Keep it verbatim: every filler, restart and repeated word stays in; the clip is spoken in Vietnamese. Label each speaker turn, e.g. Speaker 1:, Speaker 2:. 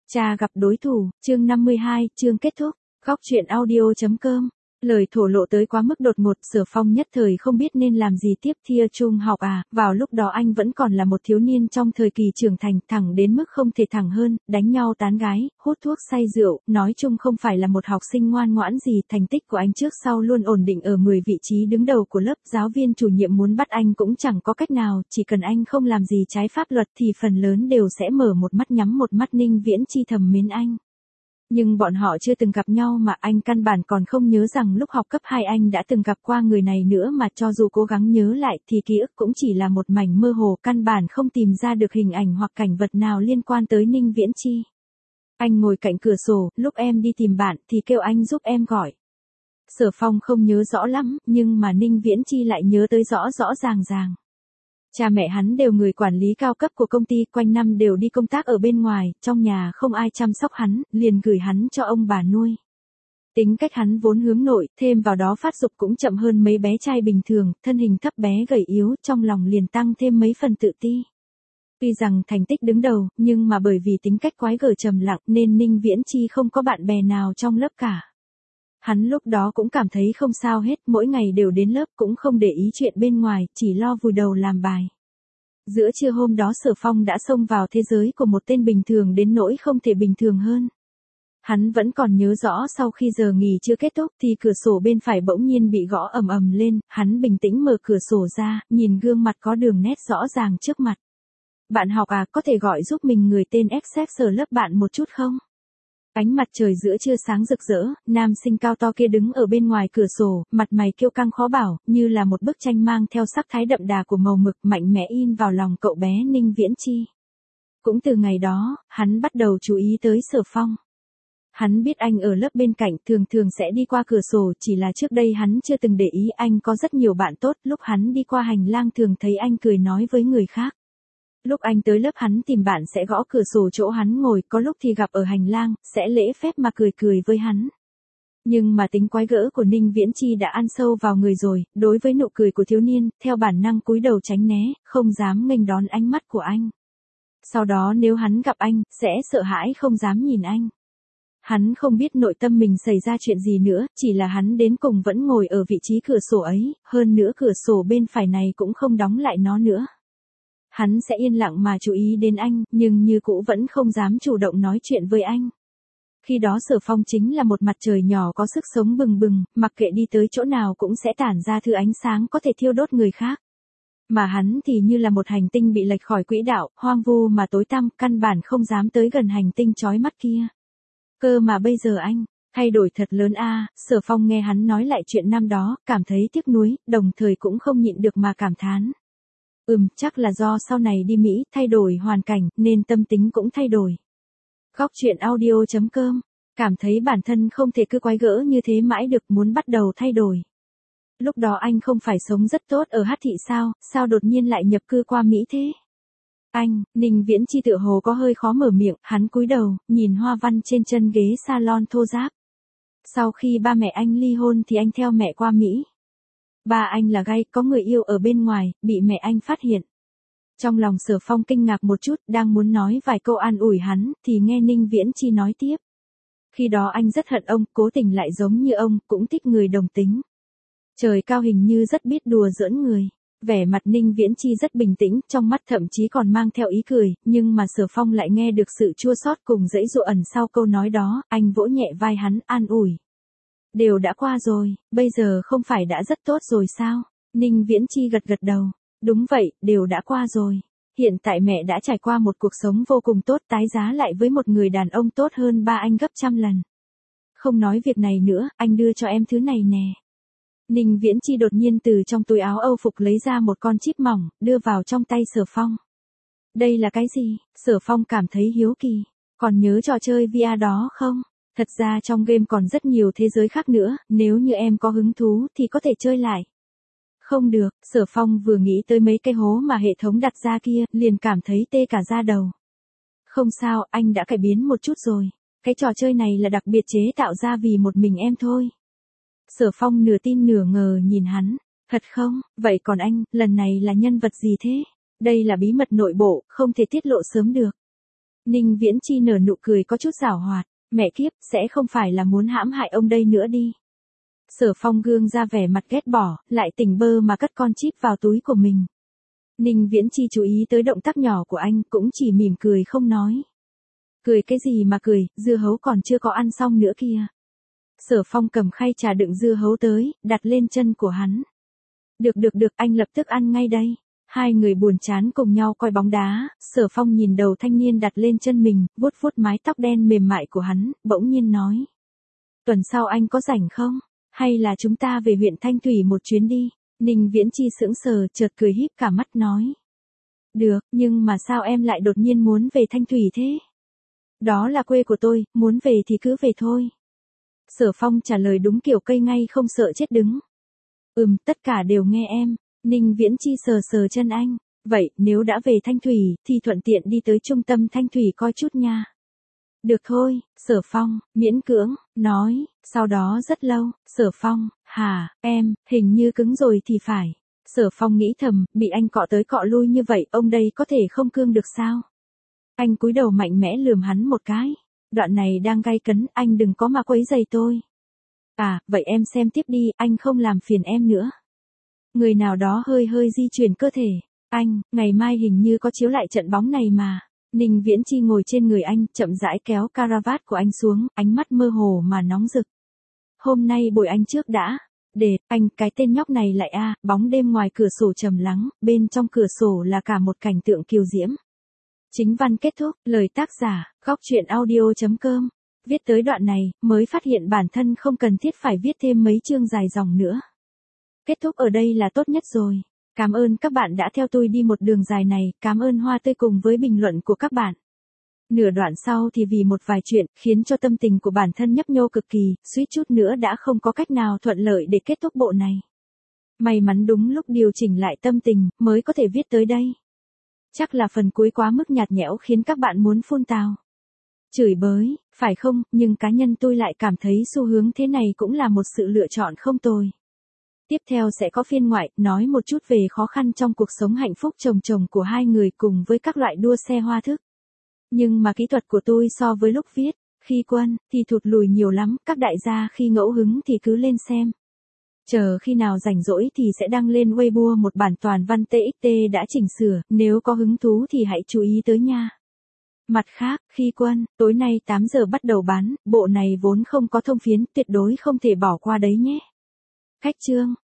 Speaker 1: Cha gặp đối thủ, chương năm mươi hai, chương kết thúc. Góc truyện audio.com. Lời thổ lộ tới quá mức đột ngột, Sở Phong nhất thời không biết nên làm gì tiếp. Thia trung học à, vào lúc đó anh vẫn còn là một thiếu niên trong thời kỳ trưởng thành, thẳng đến mức không thể thẳng hơn, đánh nhau tán gái, hút thuốc say rượu, nói chung không phải là một học sinh ngoan ngoãn gì. Thành tích của anh trước sau luôn ổn định ở mười vị trí đứng đầu của lớp, giáo viên chủ nhiệm muốn bắt anh cũng chẳng có cách nào, chỉ cần anh không làm gì trái pháp luật thì phần lớn đều sẽ mở một mắt nhắm một mắt. Ninh Viễn Chi thầm mến anh. Nhưng bọn họ chưa từng gặp nhau mà anh căn bản còn không nhớ rằng lúc học cấp hai anh đã từng gặp qua người này nữa, mà cho dù cố gắng nhớ lại thì ký ức cũng chỉ là một mảnh mơ hồ, căn bản không tìm ra được hình ảnh hoặc cảnh vật nào liên quan tới Ninh Viễn Chi. Anh ngồi cạnh cửa sổ, lúc em đi tìm bạn thì kêu anh giúp em gọi. Sở Phong không nhớ rõ lắm, nhưng mà Ninh Viễn Chi lại nhớ tới rõ rõ ràng ràng. Cha mẹ hắn đều người quản lý cao cấp của công ty, quanh năm đều đi công tác ở bên ngoài, trong nhà không ai chăm sóc hắn, liền gửi hắn cho ông bà nuôi. Tính cách hắn vốn hướng nội, thêm vào đó phát dục cũng chậm hơn mấy bé trai bình thường, thân hình thấp bé gầy yếu, trong lòng liền tăng thêm mấy phần tự ti. Tuy rằng thành tích đứng đầu, nhưng mà bởi vì tính cách quái gở trầm lặng nên Ninh Viễn Chi không có bạn bè nào trong lớp cả. Hắn lúc đó cũng cảm thấy không sao hết, mỗi ngày đều đến lớp cũng không để ý chuyện bên ngoài, chỉ lo vùi đầu làm bài. Giữa trưa hôm đó Sở Phong đã xông vào thế giới của một tên bình thường đến nỗi không thể bình thường hơn. Hắn vẫn còn nhớ rõ sau khi giờ nghỉ chưa kết thúc thì cửa sổ bên phải bỗng nhiên bị gõ ầm ầm lên, hắn bình tĩnh mở cửa sổ ra, nhìn gương mặt có đường nét rõ ràng trước mặt. Bạn học à, có thể gọi giúp mình người tên X ở lớp bạn một chút không? Ánh mặt trời giữa trưa sáng rực rỡ, nam sinh cao to kia đứng ở bên ngoài cửa sổ, mặt mày kiêu căng khó bảo, như là một bức tranh mang theo sắc thái đậm đà của màu mực, mạnh mẽ in vào lòng cậu bé Ninh Viễn Chi. Cũng từ ngày đó, hắn bắt đầu chú ý tới Sở Phong. Hắn biết anh ở lớp bên cạnh thường thường sẽ đi qua cửa sổ, chỉ là trước đây hắn chưa từng để ý anh có rất nhiều bạn tốt, lúc hắn đi qua hành lang thường thấy anh cười nói với người khác. Lúc anh tới lớp hắn tìm bạn sẽ gõ cửa sổ chỗ hắn ngồi, có lúc thì gặp ở hành lang, sẽ lễ phép mà cười cười với hắn. Nhưng mà tính quái gở của Ninh Viễn Chi đã ăn sâu vào người rồi, đối với nụ cười của thiếu niên, theo bản năng cúi đầu tránh né, không dám nghênh đón ánh mắt của anh. Sau đó nếu hắn gặp anh, sẽ sợ hãi không dám nhìn anh. Hắn không biết nội tâm mình xảy ra chuyện gì nữa, chỉ là hắn đến cùng vẫn ngồi ở vị trí cửa sổ ấy, hơn nữa cửa sổ bên phải này cũng không đóng lại nó nữa. Hắn sẽ yên lặng mà chú ý đến anh, nhưng như cũ vẫn không dám chủ động nói chuyện với anh. Khi đó Sở Phong chính là một mặt trời nhỏ có sức sống bừng bừng, mặc kệ đi tới chỗ nào cũng sẽ tản ra thứ ánh sáng có thể thiêu đốt người khác. Mà hắn thì như là một hành tinh bị lệch khỏi quỹ đạo, hoang vu mà tối tăm, căn bản không dám tới gần hành tinh chói mắt kia. Cơ mà bây giờ anh, thay đổi thật lớn a. À, Sở Phong nghe hắn nói lại chuyện năm đó, cảm thấy tiếc nuối, đồng thời cũng không nhịn được mà cảm thán. Ừm, chắc là do sau này đi Mỹ, thay đổi hoàn cảnh, nên tâm tính cũng thay đổi. Góc truyện audio.com, cảm thấy bản thân không thể cứ quái gở như thế mãi được, muốn bắt đầu thay đổi. Lúc đó anh không phải sống rất tốt ở Hát Thị sao, sao đột nhiên lại nhập cư qua Mỹ thế? Anh, Ninh Viễn Chi tựa hồ có hơi khó mở miệng, hắn cúi đầu, nhìn hoa văn trên chân ghế salon thô ráp. Sau khi ba mẹ anh ly hôn thì anh theo mẹ qua Mỹ. Ba anh là gay, có người yêu ở bên ngoài, bị mẹ anh phát hiện. Trong lòng Sở Phong kinh ngạc một chút, đang muốn nói vài câu an ủi hắn, thì nghe Ninh Viễn Chi nói tiếp. Khi đó anh rất hận ông, cố tình lại giống như ông, cũng thích người đồng tính. Trời cao hình như rất biết đùa giỡn người. Vẻ mặt Ninh Viễn Chi rất bình tĩnh, trong mắt thậm chí còn mang theo ý cười, nhưng mà Sở Phong lại nghe được sự chua xót cùng dãy dụa ẩn sau câu nói đó, anh vỗ nhẹ vai hắn, an ủi. Đều đã qua rồi, bây giờ không phải đã rất tốt rồi sao? Ninh Viễn Chi gật gật đầu. Đúng vậy, đều đã qua rồi. Hiện tại mẹ đã trải qua một cuộc sống vô cùng tốt, tái giá lại với một người đàn ông tốt hơn ba anh gấp trăm lần. Không nói việc này nữa, anh đưa cho em thứ này nè. Ninh Viễn Chi đột nhiên từ trong túi áo Âu phục lấy ra một con chip mỏng, đưa vào trong tay Sở Phong. Đây là cái gì? Sở Phong cảm thấy hiếu kỳ. Còn nhớ trò chơi vê rờ đó không? Thật ra trong game còn rất nhiều thế giới khác nữa, nếu như em có hứng thú thì có thể chơi lại. Không được, Sở Phong vừa nghĩ tới mấy cái hố mà hệ thống đặt ra kia, liền cảm thấy tê cả da đầu. Không sao, anh đã cải biến một chút rồi. Cái trò chơi này là đặc biệt chế tạo ra vì một mình em thôi. Sở Phong nửa tin nửa ngờ nhìn hắn. Thật không? Vậy còn anh, lần này là nhân vật gì thế? Đây là bí mật nội bộ, không thể tiết lộ sớm được. Ninh Viễn Chi nở nụ cười có chút giảo hoạt, mẹ kiếp, sẽ không phải là muốn hãm hại ông đây nữa đi. Sở Phong gương ra vẻ mặt ghét bỏ, lại tỉnh bơ mà cất con chip vào túi của mình. Ninh Viễn Chi chú ý tới động tác nhỏ của anh, cũng chỉ mỉm cười không nói. Cười cái gì mà cười, dưa hấu còn chưa có ăn xong nữa kìa. Sở Phong cầm khay trà đựng dưa hấu tới, đặt lên chân của hắn. Được được được, anh lập tức ăn ngay đây. Hai người buồn chán cùng nhau coi bóng đá, Sở Phong nhìn đầu thanh niên đặt lên chân mình, vuốt vuốt mái tóc đen mềm mại của hắn, bỗng nhiên nói. Tuần sau anh có rảnh không? Hay là chúng ta về huyện Thanh Thủy một chuyến đi? Ninh Viễn Chi sững sờ, chợt cười híp cả mắt nói. Được, nhưng mà sao em lại đột nhiên muốn về Thanh Thủy thế? Đó là quê của tôi, muốn về thì cứ về thôi. Sở Phong trả lời đúng kiểu cây ngay không sợ chết đứng. Ừm, tất cả đều nghe em. Ninh Viễn Chi sờ sờ chân anh. Vậy, nếu đã về Thanh Thủy, thì thuận tiện đi tới trung tâm Thanh Thủy coi chút nha. Được thôi, Sở Phong, miễn cưỡng, nói, sau đó rất lâu, Sở Phong, hả, em, hình như cứng rồi thì phải. Sở Phong nghĩ thầm, bị anh cọ tới cọ lui như vậy, ông đây có thể không cương được sao? Anh cúi đầu mạnh mẽ lườm hắn một cái. Đoạn này đang gay cấn, anh đừng có mà quấy rầy tôi. À, vậy em xem tiếp đi, anh không làm phiền em nữa. Người nào đó hơi hơi di chuyển cơ thể. Anh, ngày mai hình như có chiếu lại trận bóng này mà. Ninh Viễn Chi ngồi trên người anh, chậm rãi kéo caravat của anh xuống, ánh mắt mơ hồ mà nóng rực. Hôm nay bồi anh trước đã. Để, anh, cái tên nhóc này lại a, bóng đêm ngoài cửa sổ trầm lắng, bên trong cửa sổ là cả một cảnh tượng kiều diễm. Chính văn kết thúc, lời tác giả, góc truyện audio chấm com. Viết tới đoạn này, mới phát hiện bản thân không cần thiết phải viết thêm mấy chương dài dòng nữa. Kết thúc ở đây là tốt nhất rồi. Cảm ơn các bạn đã theo tôi đi một đường dài này, cảm ơn Hoa Tươi cùng với bình luận của các bạn. Nửa đoạn sau thì vì một vài chuyện, khiến cho tâm tình của bản thân nhấp nhô cực kỳ, suýt chút nữa đã không có cách nào thuận lợi để kết thúc bộ này. May mắn đúng lúc điều chỉnh lại tâm tình, mới có thể viết tới đây. Chắc là phần cuối quá mức nhạt nhẽo khiến các bạn muốn phun tào. Chửi bới, phải không, nhưng cá nhân tôi lại cảm thấy xu hướng thế này cũng là một sự lựa chọn không tồi. Tiếp theo sẽ có phiên ngoại, nói một chút về khó khăn trong cuộc sống hạnh phúc chồng chồng của hai người cùng với các loại đua xe hoa thức. Nhưng mà kỹ thuật của tôi so với lúc viết, khi quân, thì thụt lùi nhiều lắm, các đại gia khi ngẫu hứng thì cứ lên xem. Chờ khi nào rảnh rỗi thì sẽ đăng lên Weibo một bản toàn văn tê ích tê đã chỉnh sửa, nếu có hứng thú thì hãy chú ý tới nha. Mặt khác, khi quân, tối nay tám giờ bắt đầu bán, bộ này vốn không có thông phiến, tuyệt đối không thể bỏ qua đấy nhé. Khách chương.